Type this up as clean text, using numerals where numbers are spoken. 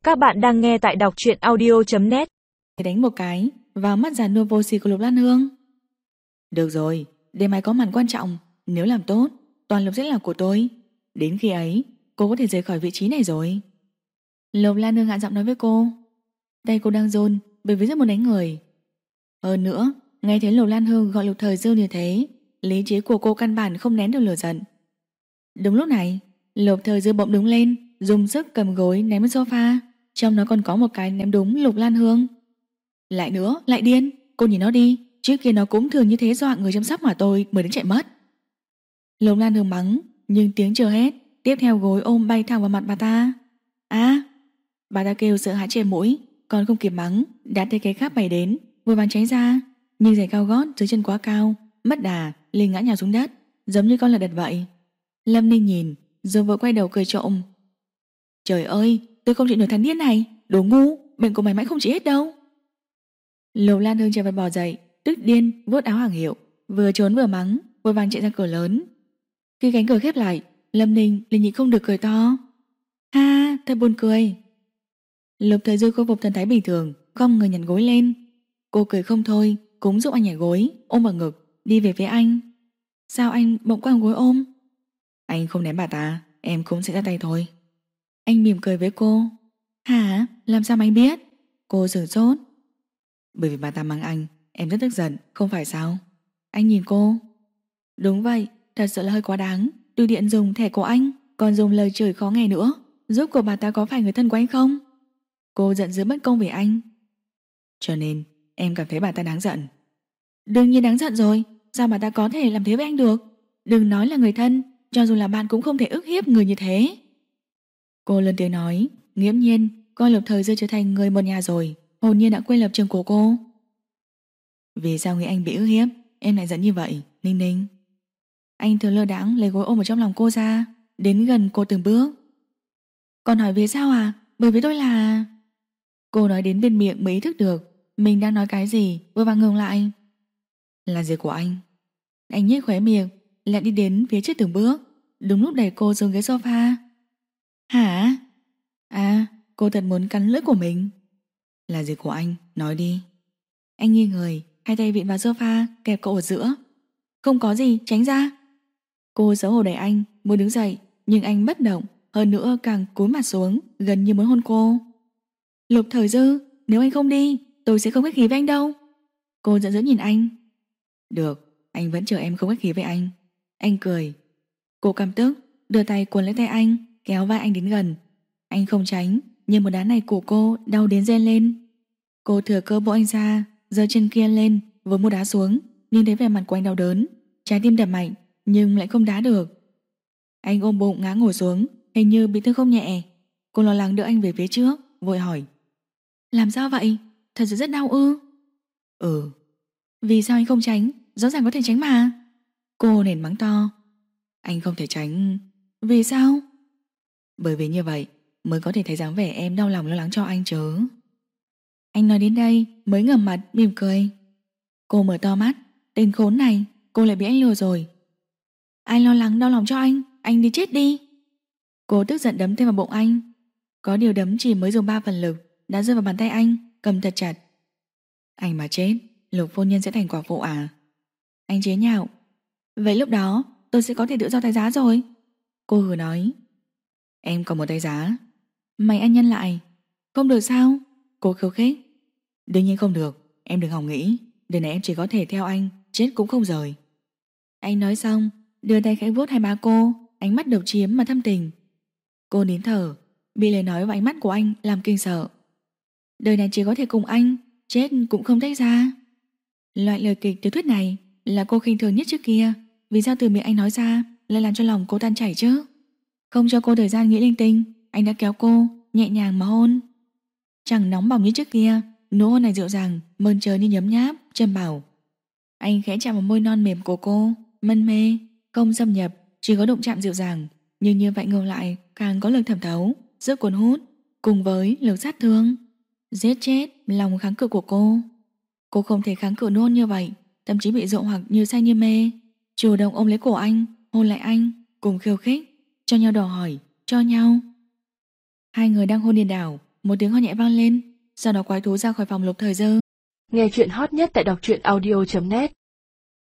Các bạn đang nghe tại đọc truyện audio.net. Đánh một cái vào mắt già nua vô sỉ của Lục Lan Hương. Được rồi, đêm mai có màn quan trọng, nếu làm tốt, toàn Lục sẽ là của tôi. Đến khi ấy, cô có thể rời khỏi vị trí này rồi. Lục Lan Hương hạ giọng nói với cô. Tay cô đang run bởi vì rất muốn đánh người. Hơn nữa, nghe thấy Lục Lan Hương gọi Lục Thời Dư như thế, lý trí của cô căn bản không nén được lửa giận. Đúng lúc này, Lục Thời Dư bỗng đứng lên, dùng sức cầm gối ném lên sofa, trong đó còn có một cái ném đúng Lục Lan Hương. Lại nữa, lại điên, cô nhìn nó đi, trước kia nó cũng thường như thế dọa người chăm sóc mà tôi mới đến chạy mất. Lục Lan Hương mắng, nhưng tiếng chưa hết, tiếp theo gối ôm bay thẳng vào mặt bà ta. Bà ta kêu sợ hãi che mũi, còn không kịp mắng, đã thấy cái khác bay đến, vội vàng tránh ra, nhưng giày cao gót dưới chân quá cao, mất đà, liền ngã nhào xuống đất, giống như con lợn đật vậy. Lâm Ninh nhìn, rồi vội quay đầu cười trộm. Trời ơi, tôi không chịu nổi thằng điên này, đồ ngu, bệnh của mày mãi không trị hết đâu. Lục Lan Hương chợt vật bò dậy, tức điên vuốt áo hàng hiệu, vừa trốn vừa mắng, vội vàng chạy ra cửa lớn. Khi cánh cửa khép lại, Lâm Ninh liền nhịn không được cười to. Ha, thật buồn cười. Lục Thời Dư khôi phục thần thái bình thường, không người nhặt gối lên. Cô cười không thôi, cũng giúp anh nhảy gối, ôm vào ngực, đi về phía anh. Sao anh bỗng quăng gối ôm? Anh không ném bà ta, em cũng sẽ ra tay thôi. Anh mỉm cười với cô. Hả? Làm sao mà anh biết? Cô sửng sốt. Bởi vì bà ta mắng anh, em rất tức giận, không phải sao? Anh nhìn cô. Đúng vậy, thật sự là hơi quá đáng. Tùy tiện dùng thẻ của anh, còn dùng lời chửi khó nghe nữa. Giúp của bà ta có phải người thân của anh không? Cô giận dữ bất công về anh. Cho nên em cảm thấy bà ta đáng giận. Đương nhiên đáng giận rồi, sao bà ta có thể làm thế với anh được? Đừng nói là người thân, cho dù là bạn cũng không thể ức hiếp người như thế. Cô lớn tiếng nói, nghiễm nhiên coi Lục Thời Dư trở thành người một nhà rồi, hồn nhiên đã quên lập trường của cô. Vì sao nghĩ anh bị ức hiếp, em lại giận như vậy, Ninh Ninh? Anh thường lơ đãng lấy gối ôm ở trong lòng cô ra, đến gần cô từng bước. Còn hỏi vì sao à? Bởi vì tôi là... Cô nói đến bên miệng mới ý thức được mình đang nói cái gì, vội vàng ngừng lại. Là gì của anh? Anh nhếch khóe miệng, lại đi đến phía trước từng bước, đúng lúc đẩy cô xuống ghế sofa. Hả? À, cô thật muốn cắn lưỡi của mình. Là gì của anh? Nói đi. Anh nghiêng người, hai tay vịn vào sofa, kẹp cậu ở giữa. Không có gì, tránh ra. Cô xấu hổ đẩy anh, muốn đứng dậy, nhưng anh bất động, hơn nữa càng cúi mặt xuống, gần như muốn hôn cô. Lục Thời Dư, nếu anh không đi, tôi sẽ không khách khí với anh đâu. Cô giận dữ nhìn anh. Được, anh vẫn chờ em không khách khí với anh. Anh cười. Cô căm tức, đưa tay cuốn lấy tay anh, kéo vai anh đến gần. Anh không tránh, nhưng một đá này của cô đau đến rên lên. Cô thừa cơ bổ anh ra, giơ chân kia lên, vừa một đá xuống, nhưng thấy vẻ mặt của anh đau đớn, trái tim đập mạnh, nhưng lại không đá được. Anh ôm bụng ngã ngồi xuống, hình như bị thương không nhẹ. Cô lo lắng đỡ anh về phía trước, vội hỏi. Làm sao vậy? Thật sự rất đau ư? Ừ. Vì sao anh không tránh? Rõ ràng có thể tránh mà. Cô nền mắng to. Anh không thể tránh. Vì sao? Bởi vì như vậy mới có thể thấy dáng vẻ em đau lòng lo lắng cho anh chứ. Anh nói đến đây mới ngẩng mặt mỉm cười. Cô mở to mắt. Tên khốn này, cô lại bị anh lừa rồi. Ai lo lắng đau lòng cho anh đi chết đi. Cô tức giận đấm thêm vào bụng anh. Có điều đấm chỉ mới dùng 3 phần lực đã rơi vào bàn tay anh, cầm thật chặt. Anh mà chết, Lục phu nhân sẽ thành quả phụ à? Anh chế nhạo. Vậy lúc đó tôi sẽ có thể tự do tay giá rồi. Cô hừ nói. Em còn một tay giá. Mày ăn nhân lại. Không được sao? Cô khiêu khích. Đương nhiên không được, em đừng hòng nghĩ. Đời này em chỉ có thể theo anh, chết cũng không rời. Anh nói xong, đưa tay khẽ vuốt hai má cô, ánh mắt độc chiếm mà thâm tình. Cô nín thở, bị lời nói và ánh mắt của anh làm kinh sợ. Đời này chỉ có thể cùng anh, chết cũng không tách ra. Loại lời kịch tiểu thuyết này là cô khinh thường nhất trước kia. Vì sao từ miệng anh nói ra lại làm cho lòng cô tan chảy chứ? Không cho cô thời gian nghĩ linh tinh, anh đã kéo cô nhẹ nhàng mà hôn. Chẳng nóng bỏng như trước kia, nụ hôn này dịu dàng, mơn trớn như nhấm nháp, trầm bảo. Anh khẽ chạm vào môi non mềm của cô, mân mê, không xâm nhập, chỉ có đụng chạm dịu dàng, nhưng như vậy ngược lại càng có lực thẩm thấu, rất cuốn hút, cùng với lực sát thương, giết chết lòng kháng cự của cô. Cô không thể kháng cự nụ hôn như vậy, thậm chí bị dụ hoặc như say như mê, chủ động ôm lấy cổ anh, hôn lại anh, cùng khiêu khích, cho nhau đòi hỏi, cho nhau. Hai người đang hôn điên đảo, một tiếng ho nhẹ vang lên, sau đó quái thú ra khỏi phòng Lục Thời Dư. Nghe chuyện hot nhất tại đọc truyện audio.net